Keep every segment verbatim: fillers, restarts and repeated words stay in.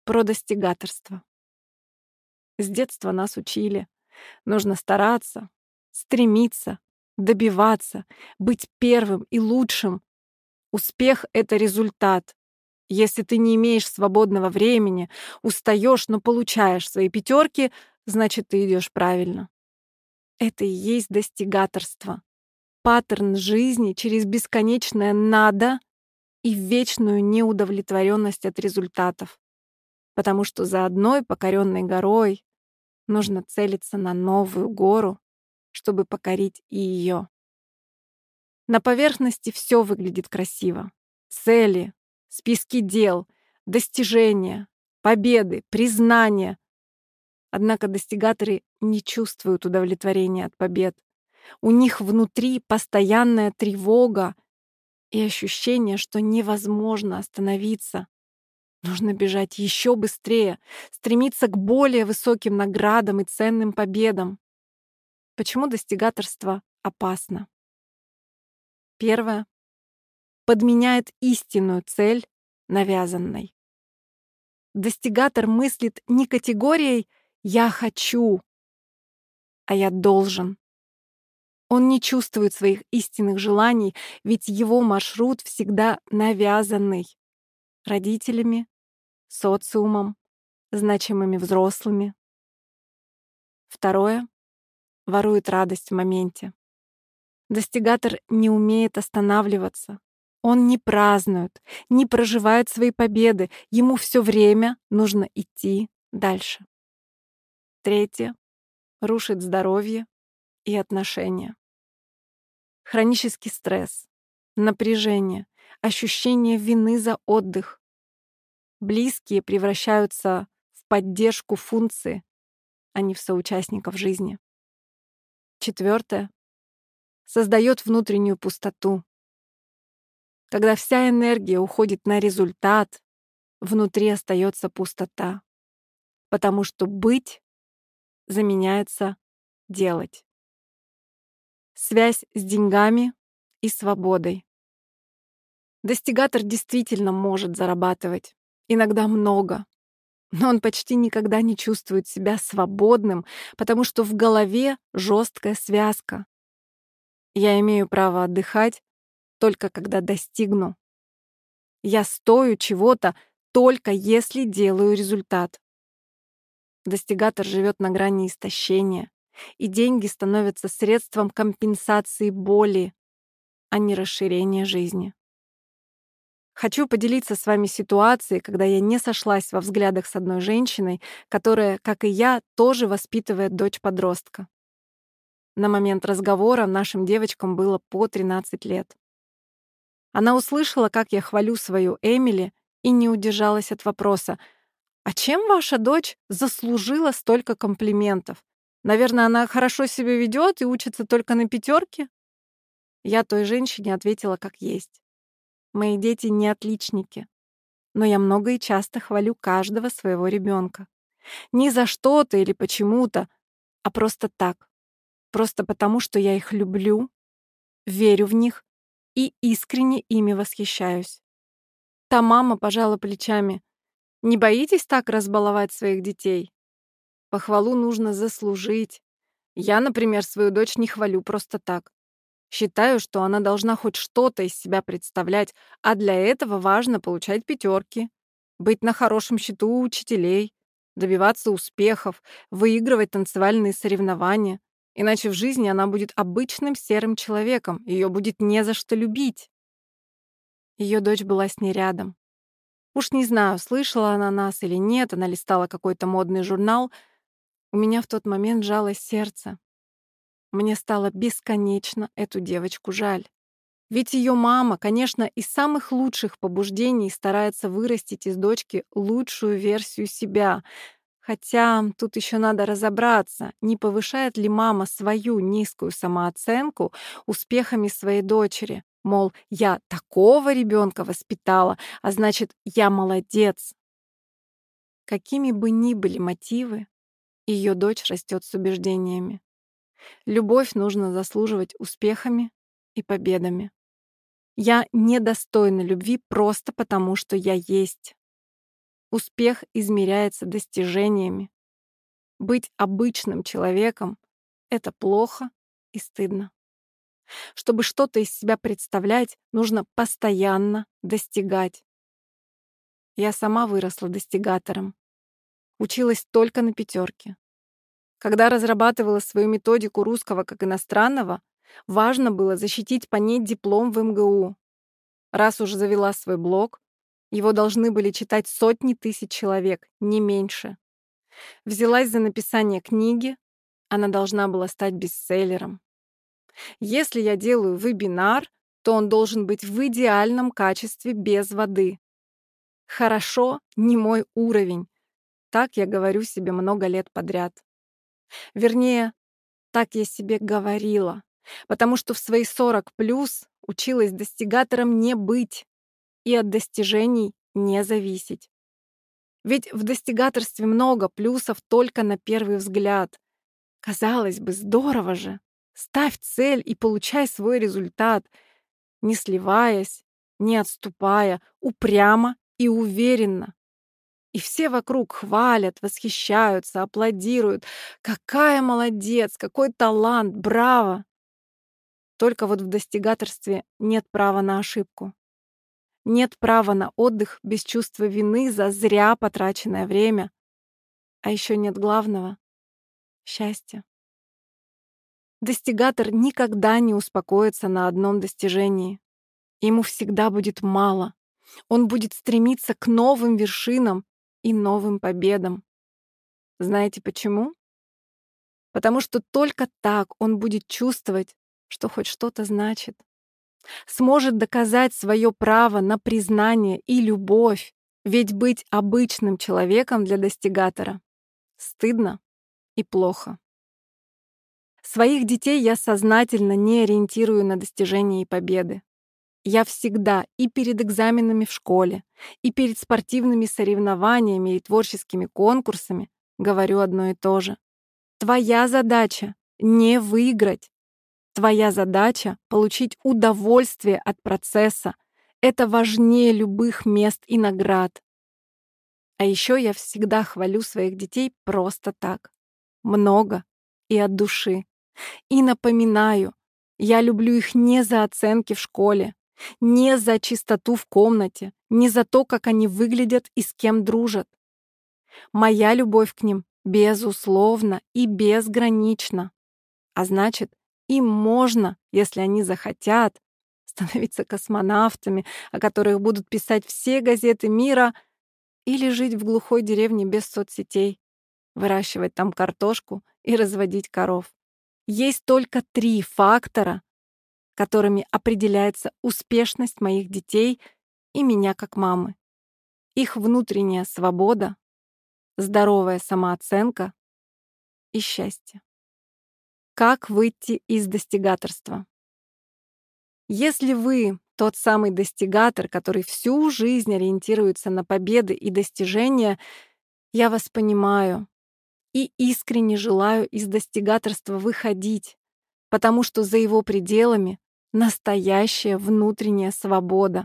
про достигаторство. С детства нас учили. Нужно стараться, стремиться, добиваться, быть первым и лучшим. Успех — это результат. Если ты не имеешь свободного времени, устаешь, но получаешь свои пятерки, значит, ты идешь правильно. Это и есть достигаторство. Паттерн жизни через бесконечное «надо» и вечную неудовлетворенность от результатов. Потому что за одной покоренной горой нужно целиться на новую гору, чтобы покорить и ее. На поверхности все выглядит красиво. Цели, списки дел, достижения, победы, признания. Однако достигаторы не чувствуют удовлетворения от побед. У них внутри постоянная тревога и ощущение, что невозможно остановиться. Нужно бежать еще быстрее, стремиться к более высоким наградам и ценным победам. Почему достигаторство опасно? Первое. Подменяет истинную цель навязанной. Достигатор мыслит не категорией «я хочу», а «я должен». Он не чувствует своих истинных желаний, ведь его маршрут всегда навязанный родителями, социумом, значимыми взрослыми. Второе. Ворует радость в моменте. Достигатор не умеет останавливаться. Он не празднует, не проживает свои победы. Ему все время нужно идти дальше. Третье. Рушит здоровье и отношения. Хронический стресс, напряжение, ощущение вины за отдых. Близкие превращаются в поддержку функции, а не в соучастников жизни. Четвертое. Создает внутреннюю пустоту. Когда вся энергия уходит на результат, внутри остается пустота, потому что быть заменяется делать. Связь с деньгами и свободой. Достигатор действительно может зарабатывать, иногда много, но он почти никогда не чувствует себя свободным, потому что в голове жесткая связка. Я имею право отдыхать только когда достигну. Я стою чего-то только если делаю результат. Достигатор живет на грани истощения, и деньги становятся средством компенсации боли, а не расширения жизни. Хочу поделиться с вами ситуацией, когда я не сошлась во взглядах с одной женщиной, которая, как и я, тоже воспитывает дочь-подростка. На момент разговора нашим девочкам было по тринадцать лет. Она услышала, как я хвалю свою Эмили, и не удержалась от вопроса: «А чем ваша дочь заслужила столько комплиментов? Наверное, она хорошо себя ведет и учится только на пятерке?» Я той женщине ответила как есть. Мои дети не отличники, но я много и часто хвалю каждого своего ребенка. Не за что-то или почему-то, а просто так. Просто потому, что я их люблю, верю в них и искренне ими восхищаюсь. Та мама пожала плечами. «Не боитесь так разбаловать своих детей? Похвалу нужно заслужить. Я, например, свою дочь не хвалю просто так. Считаю, что она должна хоть что-то из себя представлять, а для этого важно получать пятерки, быть на хорошем счету у учителей, добиваться успехов, выигрывать танцевальные соревнования. Иначе в жизни она будет обычным серым человеком, ее будет не за что любить». Ее дочь была с ней рядом. Уж не знаю, слышала она нас или нет, она листала какой-то модный журнал. У меня в тот момент сжалось сердце. Мне стало бесконечно эту девочку жаль. Ведь ее мама, конечно, из самых лучших побуждений старается вырастить из дочки лучшую версию себя. Хотя тут еще надо разобраться, не повышает ли мама свою низкую самооценку успехами своей дочери. Мол, я такого ребенка воспитала, а значит, я молодец. Какими бы ни были мотивы, ее дочь растет с убеждениями. Любовь нужно заслуживать успехами и победами. Я недостойна любви просто потому, что я есть. Успех измеряется достижениями. Быть обычным человеком — это плохо и стыдно. Чтобы что-то из себя представлять, нужно постоянно достигать. Я сама выросла достигатором. Училась только на пятерке. Когда разрабатывала свою методику русского как иностранного, важно было защитить по ней диплом в эм гэ у. Раз уж завела свой блог, его должны были читать сотни тысяч человек, не меньше. Взялась за написание книги, она должна была стать бестселлером. Если я делаю вебинар, то он должен быть в идеальном качестве без воды. Хорошо — не мой уровень. Так я говорю себе много лет подряд. Вернее, так я себе говорила, потому что в свои сорок плюс училась достигатором не быть и от достижений не зависеть. Ведь в достигаторстве много плюсов только на первый взгляд. Казалось бы, здорово же. Ставь цель и получай свой результат, не сливаясь, не отступая, упрямо и уверенно. И все вокруг хвалят, восхищаются, аплодируют. Какая молодец, какой талант, браво! Только вот в достигаторстве нет права на ошибку. Нет права на отдых без чувства вины за зря потраченное время. А еще нет главного — счастья. Достигатор никогда не успокоится на одном достижении. Ему всегда будет мало. Он будет стремиться к новым вершинам и новым победам. Знаете почему? Потому что только так он будет чувствовать, что хоть что-то значит. Сможет доказать свое право на признание и любовь. Ведь быть обычным человеком для достигатора стыдно и плохо. Своих детей я сознательно не ориентирую на достижения и победы. Я всегда и перед экзаменами в школе, и перед спортивными соревнованиями и творческими конкурсами говорю одно и то же. Твоя задача — не выиграть. Твоя задача — получить удовольствие от процесса. Это важнее любых мест и наград. А еще я всегда хвалю своих детей просто так. Много и от души. И напоминаю, я люблю их не за оценки в школе, не за чистоту в комнате, не за то, как они выглядят и с кем дружат. Моя любовь к ним безусловна и безгранична. А значит, им можно, если они захотят, становиться космонавтами, о которых будут писать все газеты мира, или жить в глухой деревне без соцсетей, выращивать там картошку и разводить коров. Есть только три фактора, которыми определяется успешность моих детей и меня как мамы. Их внутренняя свобода, здоровая самооценка и счастье. Как выйти из достигаторства? Если вы тот самый достигатор, который всю жизнь ориентируется на победы и достижения, я вас понимаю и искренне желаю из достигаторства выходить, потому что за его пределами настоящая внутренняя свобода.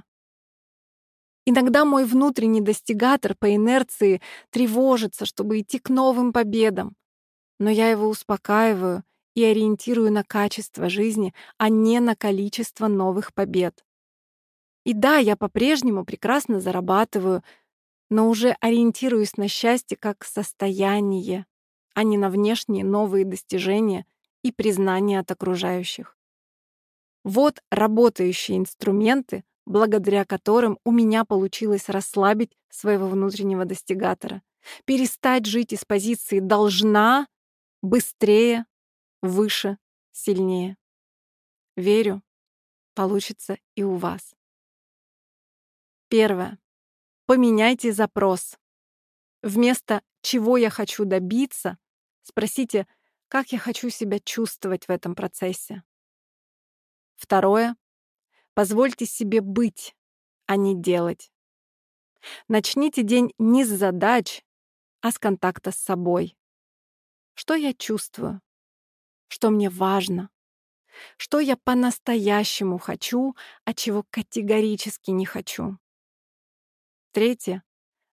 Иногда мой внутренний достигатор по инерции тревожится, чтобы идти к новым победам, но я его успокаиваю и ориентирую на качество жизни, а не на количество новых побед. И да, я по-прежнему прекрасно зарабатываю, но уже ориентируюсь на счастье как состояние, а не на внешние новые достижения и признание от окружающих. Вот работающие инструменты, благодаря которым у меня получилось расслабить своего внутреннего достигатора, перестать жить из позиции «должна», «быстрее», «выше», «сильнее». Верю, получится и у вас. Первое. Поменяйте запрос. Вместо «чего я хочу добиться» спросите «как я хочу себя чувствовать в этом процессе». Второе. Позвольте себе быть, а не делать. Начните день не с задач, а с контакта с собой. Что я чувствую? Что мне важно? Что я по-настоящему хочу, а чего категорически не хочу? Третье.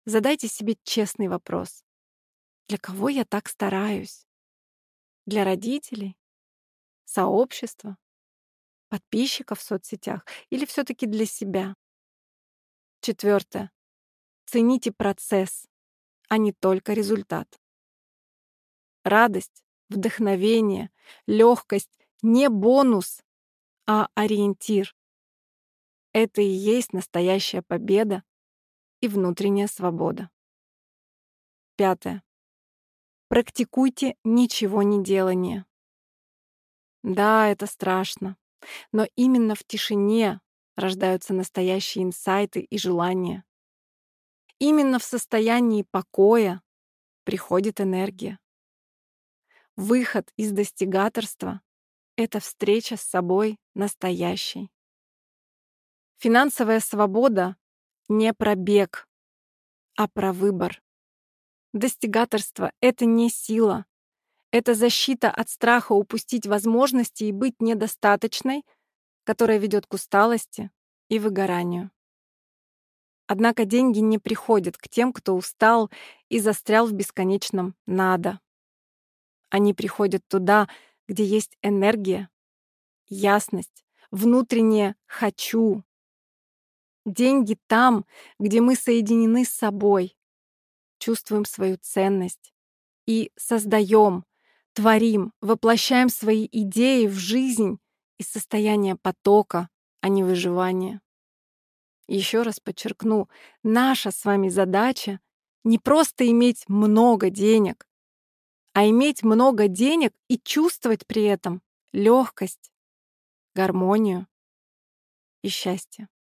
Задайте себе честный вопрос. Для кого я так стараюсь? Для родителей? Сообщества? Подписчиков в соцсетях? Или все-таки для себя? Четвертое. Цените процесс, а не только результат. Радость, вдохновение, легкость — не бонус, а ориентир. Это и есть настоящая победа и внутренняя свобода. Пятое. Практикуйте ничего не делание. Да, это страшно, но именно в тишине рождаются настоящие инсайты и желания. Именно в состоянии покоя приходит энергия. Выход из достигаторства — это встреча с собой настоящей. Финансовая свобода — не про бег, а про выбор. Достигаторство — это не сила, это защита от страха упустить возможности и быть недостаточной, которая ведет к усталости и выгоранию. Однако деньги не приходят к тем, кто устал и застрял в бесконечном «надо». Они приходят туда, где есть энергия, ясность, внутреннее «хочу». Деньги там, где мы соединены с собой, чувствуем свою ценность и создаем, творим, воплощаем свои идеи в жизнь из состояния потока, а не выживания. Еще раз подчеркну, наша с вами задача не просто иметь много денег, а иметь много денег и чувствовать при этом легкость, гармонию и счастье.